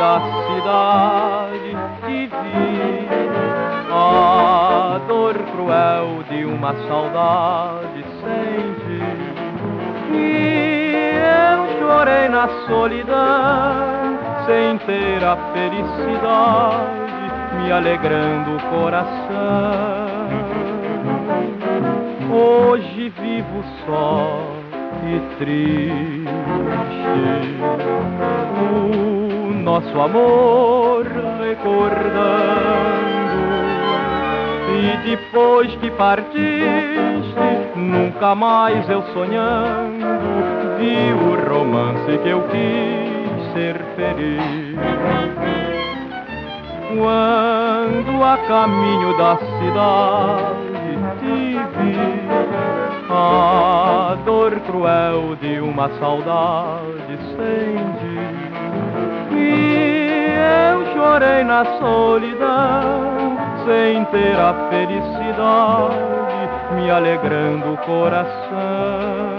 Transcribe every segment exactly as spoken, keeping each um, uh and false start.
da cidade te vi, a dor cruel de uma saudade senti, e eu chorei na solidão, sem ter a felicidade, me alegrando o coração. Hoje vivo só e triste, o nosso amor recordando, e depois que partiste, nunca mais eu sonhando, vi o romance que eu quis ser feliz. Quando a caminho da cidade te vi, a dor cruel de uma saudade senti, e eu chorei na solidão, sem ter a felicidade, me alegrando o coração.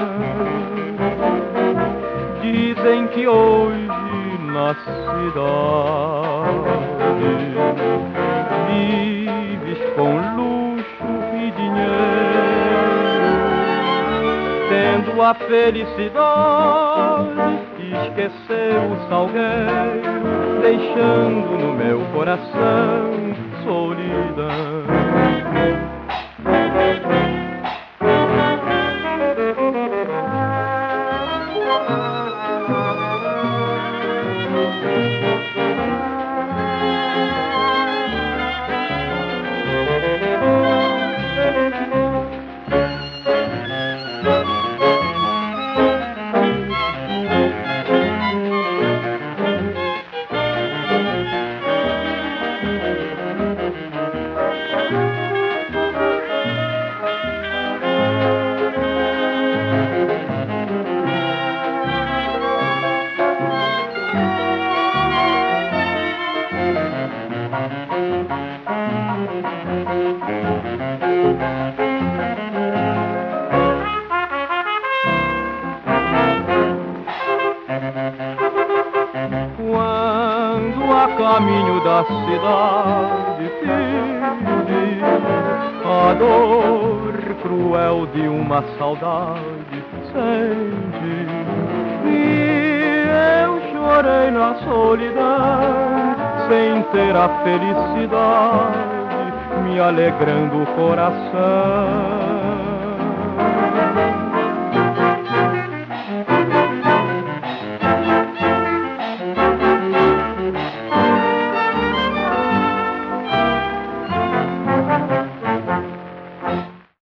Dizem que hoje na cidade vives com luxo e dinheiro, tendo a felicidade de esquecer o salgueiro, deixando no meu coração solidão. Quando a caminho da cidade te vi, a dor cruel de uma saudade senti, e eu chorei na solidão, sem ter a felicidade, me alegrando o coração.